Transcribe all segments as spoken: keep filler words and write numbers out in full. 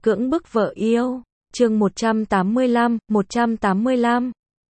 Cưỡng bức vợ yêu, chương một trăm tám mươi lăm, một trăm tám mươi lăm.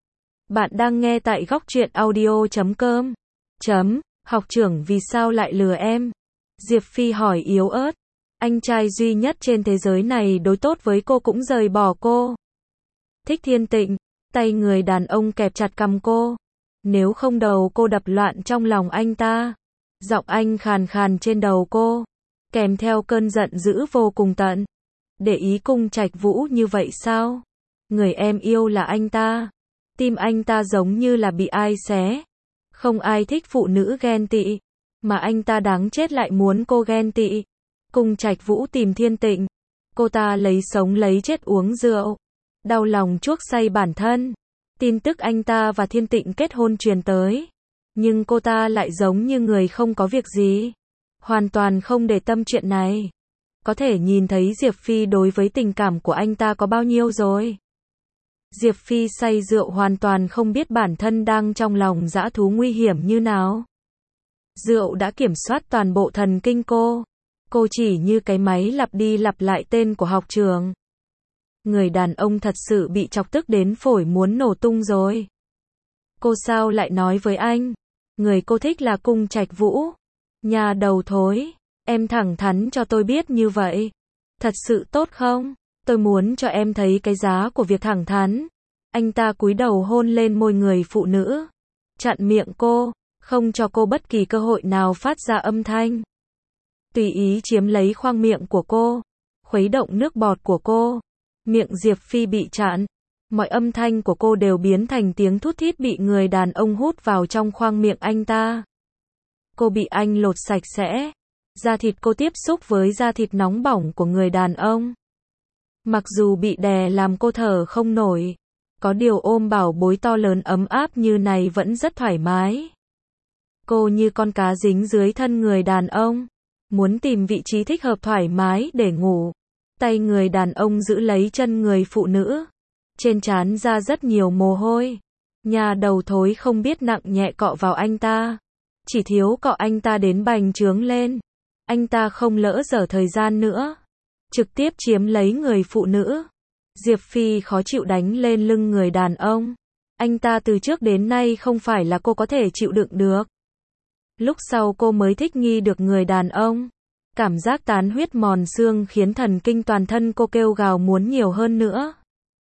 Bạn đang nghe tại góc truyện audio chấm com. Chấm, học trưởng vì sao lại lừa em? Diệp Phi hỏi yếu ớt. Anh trai duy nhất trên thế giới này đối tốt với cô cũng rời bỏ cô. Thích Thiên Tịnh, tay người đàn ông kẹp chặt cằm cô. Nếu không đầu cô đập loạn trong lòng anh ta. Giọng anh khàn khàn trên đầu cô, kèm theo cơn giận dữ vô cùng tận. Để ý Cung Trạch Vũ như vậy sao? Người em yêu là anh ta. Tim anh ta giống như là bị ai xé. Không ai thích phụ nữ ghen tị, mà anh ta đáng chết lại muốn cô ghen tị. Cung Trạch Vũ tìm Thiên Tịnh, cô ta lấy sống lấy chết uống rượu, đau lòng chuốc say bản thân. Tin tức anh ta và Thiên Tịnh kết hôn truyền tới, nhưng cô ta lại giống như người không có việc gì, hoàn toàn không để tâm chuyện này. Có thể nhìn thấy Diệp Phi đối với tình cảm của anh ta có bao nhiêu rồi. Diệp Phi say rượu hoàn toàn không biết bản thân đang trong lòng dã thú nguy hiểm như nào. Rượu đã kiểm soát toàn bộ thần kinh cô. Cô chỉ như cái máy lặp đi lặp lại tên của học trường. Người đàn ông thật sự bị chọc tức đến phổi muốn nổ tung rồi. Cô sao lại nói với anh? Người cô thích là Cung Trạch Vũ. Nhà đầu thối. Em thẳng thắn cho tôi biết như vậy. Thật sự tốt không? Tôi muốn cho em thấy cái giá của việc thẳng thắn. Anh ta cúi đầu hôn lên môi người phụ nữ, chặn miệng cô, không cho cô bất kỳ cơ hội nào phát ra âm thanh. Tùy ý chiếm lấy khoang miệng của cô, khuấy động nước bọt của cô. Miệng Diệp Phi bị chặn, mọi âm thanh của cô đều biến thành tiếng thút thít bị người đàn ông hút vào trong khoang miệng anh ta. Cô bị anh lột sạch sẽ. Da thịt cô tiếp xúc với da thịt nóng bỏng của người đàn ông. Mặc dù bị đè làm cô thở không nổi, có điều ôm bảo bối to lớn ấm áp như này vẫn rất thoải mái. Cô như con cá dính dưới thân người đàn ông, muốn tìm vị trí thích hợp thoải mái để ngủ. Tay người đàn ông giữ lấy chân người phụ nữ, trên trán ra rất nhiều mồ hôi. Nhà đầu thối không biết nặng nhẹ cọ vào anh ta, chỉ thiếu cọ anh ta đến bành trướng lên. Anh ta không lỡ dở thời gian nữa, trực tiếp chiếm lấy người phụ nữ. Diệp Phi khó chịu đánh lên lưng người đàn ông. Anh ta từ trước đến nay không phải là cô có thể chịu đựng được. Lúc sau cô mới thích nghi được người đàn ông. Cảm giác tán huyết mòn xương khiến thần kinh toàn thân cô kêu gào muốn nhiều hơn nữa.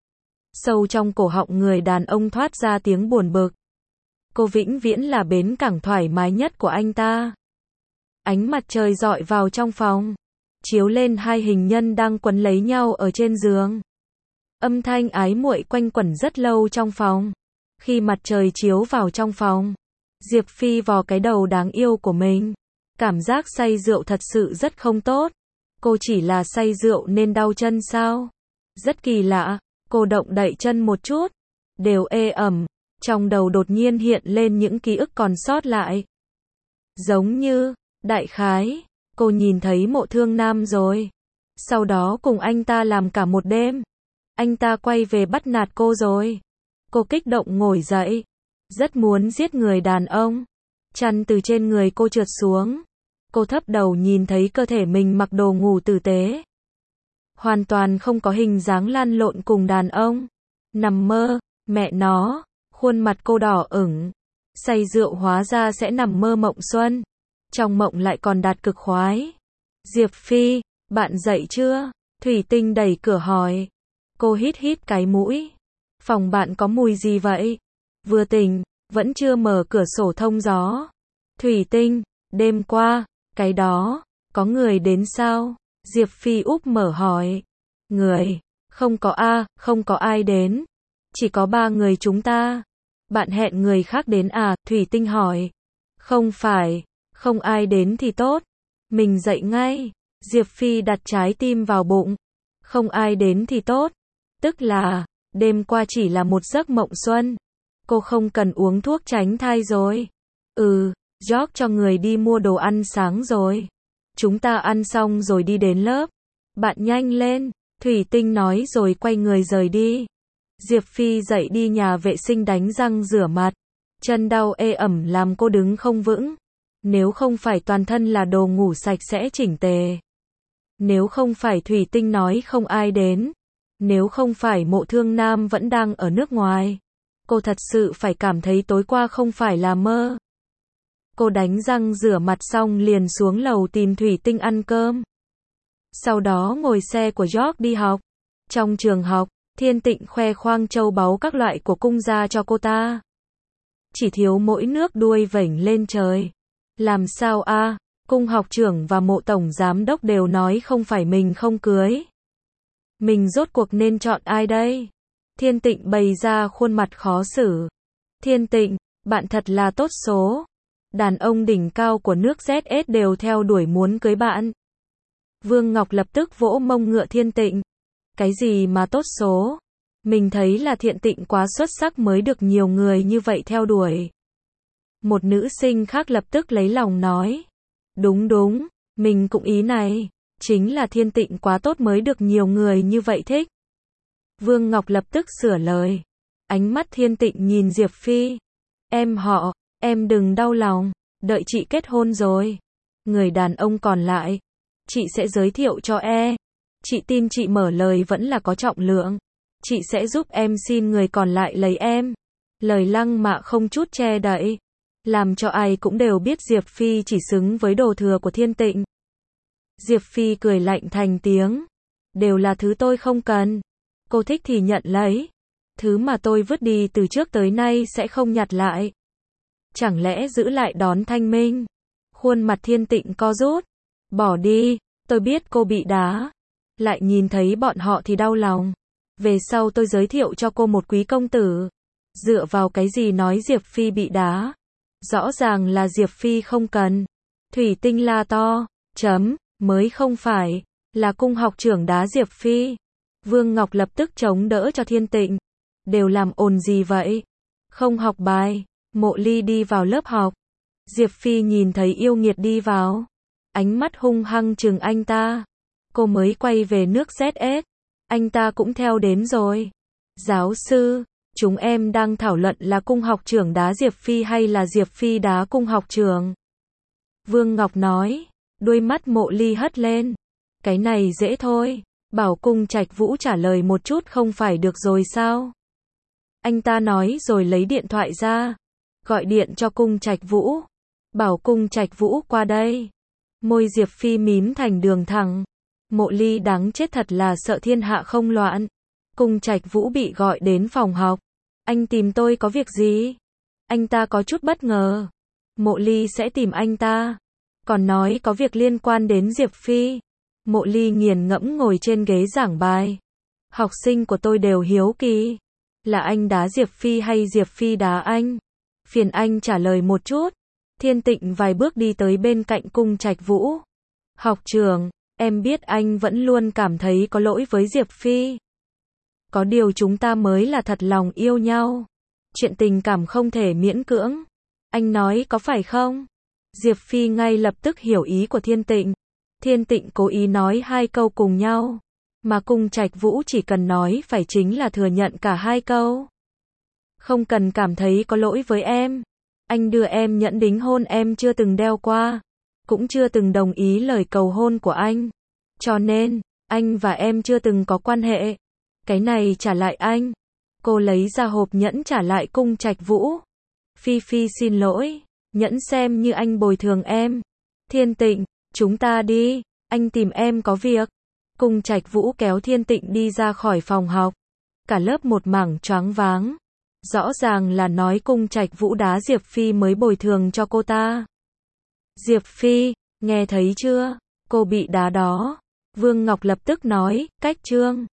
Sâu trong cổ họng người đàn ông thoát ra tiếng buồn bực. Cô vĩnh viễn là bến cảng thoải mái nhất của anh ta. Ánh mặt trời rọi vào trong phòng, chiếu lên hai hình nhân đang quấn lấy nhau ở trên giường. Âm thanh ái muội quanh quẩn rất lâu trong phòng. Khi mặt trời chiếu vào trong phòng, Diệp Phi vò cái đầu đáng yêu của mình. Cảm giác say rượu thật sự rất không tốt. Cô chỉ là say rượu nên đau chân sao? Rất kỳ lạ. Cô động đậy chân một chút, đều ê ẩm. Trong đầu đột nhiên hiện lên những ký ức còn sót lại. Giống như, đại khái, cô nhìn thấy Mộ Thương Nam rồi. Sau đó cùng anh ta làm cả một đêm. Anh ta quay về bắt nạt cô rồi. Cô kích động ngồi dậy, rất muốn giết người đàn ông. Chăn từ trên người cô trượt xuống. Cô thấp đầu nhìn thấy cơ thể mình mặc đồ ngủ tử tế, hoàn toàn không có hình dáng lăn lộn cùng đàn ông. Nằm mơ, mẹ nó, khuôn mặt cô đỏ ửng. Say rượu hóa ra sẽ nằm mơ mộng xuân. Trong mộng lại còn đạt cực khoái. Diệp Phi, bạn dậy chưa? Thủy Tinh đẩy cửa hỏi. Cô hít hít cái mũi. Phòng bạn có mùi gì vậy? Vừa tỉnh, vẫn chưa mở cửa sổ thông gió. Thủy Tinh, đêm qua, cái đó, có người đến sao? Diệp Phi úp mở hỏi. Người, không có a, không có ai đến. Chỉ có ba người chúng ta. Bạn hẹn người khác đến à? Thủy Tinh hỏi. Không phải, không ai đến thì tốt. Mình dậy ngay. Diệp Phi đặt trái tim vào bụng. Không ai đến thì tốt. Tức là, đêm qua chỉ là một giấc mộng xuân. Cô không cần uống thuốc tránh thai rồi. Ừ, George cho người đi mua đồ ăn sáng rồi. Chúng ta ăn xong rồi đi đến lớp. Bạn nhanh lên, Thủy Tinh nói rồi quay người rời đi. Diệp Phi dậy đi nhà vệ sinh đánh răng rửa mặt. Chân đau ê ẩm làm cô đứng không vững. Nếu không phải toàn thân là đồ ngủ sạch sẽ chỉnh tề, Nếu không phải Thủy Tinh nói không ai đến, nếu không phải Mộ Thương Nam vẫn đang ở nước ngoài, cô thật sự phải cảm thấy tối qua không phải là mơ. Cô đánh răng rửa mặt xong liền xuống lầu tìm Thủy Tinh ăn cơm. Sau đó ngồi xe của George đi học. Trong trường học, Thiên Tịnh khoe khoang châu báu các loại của cung gia cho cô ta. Chỉ thiếu mỗi nước đuôi vểnh lên trời. Làm sao a? À? Cung học trưởng và Mộ tổng giám đốc đều nói không phải mình không cưới. Mình rốt cuộc nên chọn ai đây? Thiên Tịnh bày ra khuôn mặt khó xử. Thiên Tịnh, bạn thật là tốt số. Đàn ông đỉnh cao của nước Z S đều theo đuổi muốn cưới bạn. Vương Ngọc lập tức vỗ mông ngựa Thiên Tịnh. Cái gì mà tốt số? Mình thấy là Thiên Tịnh quá xuất sắc mới được nhiều người như vậy theo đuổi. Một nữ sinh khác lập tức lấy lòng nói. Đúng đúng, mình cũng ý này. Chính là Thiên Tịnh quá tốt mới được nhiều người như vậy thích. Vương Ngọc lập tức sửa lời. Ánh mắt Thiên Tịnh nhìn Diệp Phi. Em họ, em đừng đau lòng. Đợi chị kết hôn rồi. Người đàn ông còn lại, chị sẽ giới thiệu cho e. Chị tin chị mở lời vẫn là có trọng lượng. Chị sẽ giúp em xin người còn lại lấy em. Lời lăng mạ không chút che đậy. Làm cho ai cũng đều biết Diệp Phi chỉ xứng với đồ thừa của Thiên Tịnh. Diệp Phi cười lạnh thành tiếng. Đều là thứ tôi không cần. Cô thích thì nhận lấy. Thứ mà tôi vứt đi từ trước tới nay sẽ không nhặt lại. Chẳng lẽ giữ lại đón thanh minh? Khuôn mặt Thiên Tịnh co rút. Bỏ đi, tôi biết cô bị đá. Lại nhìn thấy bọn họ thì đau lòng. Về sau tôi giới thiệu cho cô một quý công tử. Dựa vào cái gì nói Diệp Phi bị đá? Rõ ràng là Diệp Phi không cần. Thủy Tinh la to. Chấm, mới không phải. Là cung học trưởng đá Diệp Phi. Vương Ngọc lập tức chống đỡ cho Thiên Tịnh. Đều làm ồn gì vậy? Không học bài. Mộ Ly đi vào lớp học. Diệp Phi nhìn thấy yêu nghiệt đi vào. Ánh mắt hung hăng trừng anh ta. Cô mới quay về nước Z S. Anh ta cũng theo đến rồi. Giáo sư, chúng em đang thảo luận là cung học trưởng đá Diệp Phi hay là Diệp Phi đá cung học trưởng. Vương Ngọc nói. Đôi mắt Mộ Ly hất lên. Cái này dễ thôi. Bảo Cung Trạch Vũ trả lời một chút không phải được rồi sao? Anh ta nói rồi lấy điện thoại ra. Gọi điện cho Cung Trạch Vũ. Bảo Cung Trạch Vũ qua đây. Môi Diệp Phi mím thành đường thẳng. Mộ Ly đáng chết thật là sợ thiên hạ không loạn. Cung Trạch Vũ bị gọi đến phòng học. Anh tìm tôi có việc gì? Anh ta có chút bất ngờ. Mộ Ly sẽ tìm anh ta. Còn nói có việc liên quan đến Diệp Phi. Mộ Ly nghiền ngẫm ngồi trên ghế giảng bài. Học sinh của tôi đều hiếu kỳ. Là anh đá Diệp Phi hay Diệp Phi đá anh? Phiền anh trả lời một chút. Thiên Tịnh vài bước đi tới bên cạnh Cung Trạch Vũ. Học trưởng, em biết anh vẫn luôn cảm thấy có lỗi với Diệp Phi. Có điều chúng ta mới là thật lòng yêu nhau. Chuyện tình cảm không thể miễn cưỡng. Anh nói có phải không? Diệp Phi ngay lập tức hiểu ý của Thiên Tịnh. Thiên Tịnh cố ý nói hai câu cùng nhau. Mà Cung Trạch Vũ chỉ cần nói phải chính là thừa nhận cả hai câu. Không cần cảm thấy có lỗi với em. Anh đưa em nhẫn đính hôn em chưa từng đeo qua. Cũng chưa từng đồng ý lời cầu hôn của anh. Cho nên, anh và em chưa từng có quan hệ. Cái này trả lại anh. Cô lấy ra hộp nhẫn trả lại Cung Trạch Vũ. Phi Phi xin lỗi. Nhẫn xem như anh bồi thường em. Thiên Tịnh, chúng ta đi. Anh tìm em có việc. Cung Trạch Vũ kéo Thiên Tịnh đi ra khỏi phòng học. Cả lớp một mảng choáng váng. Rõ ràng là nói Cung Trạch Vũ đá Diệp Phi mới bồi thường cho cô ta. Diệp Phi, nghe thấy chưa? Cô bị đá đó. Vương Ngọc lập tức nói, cách chương.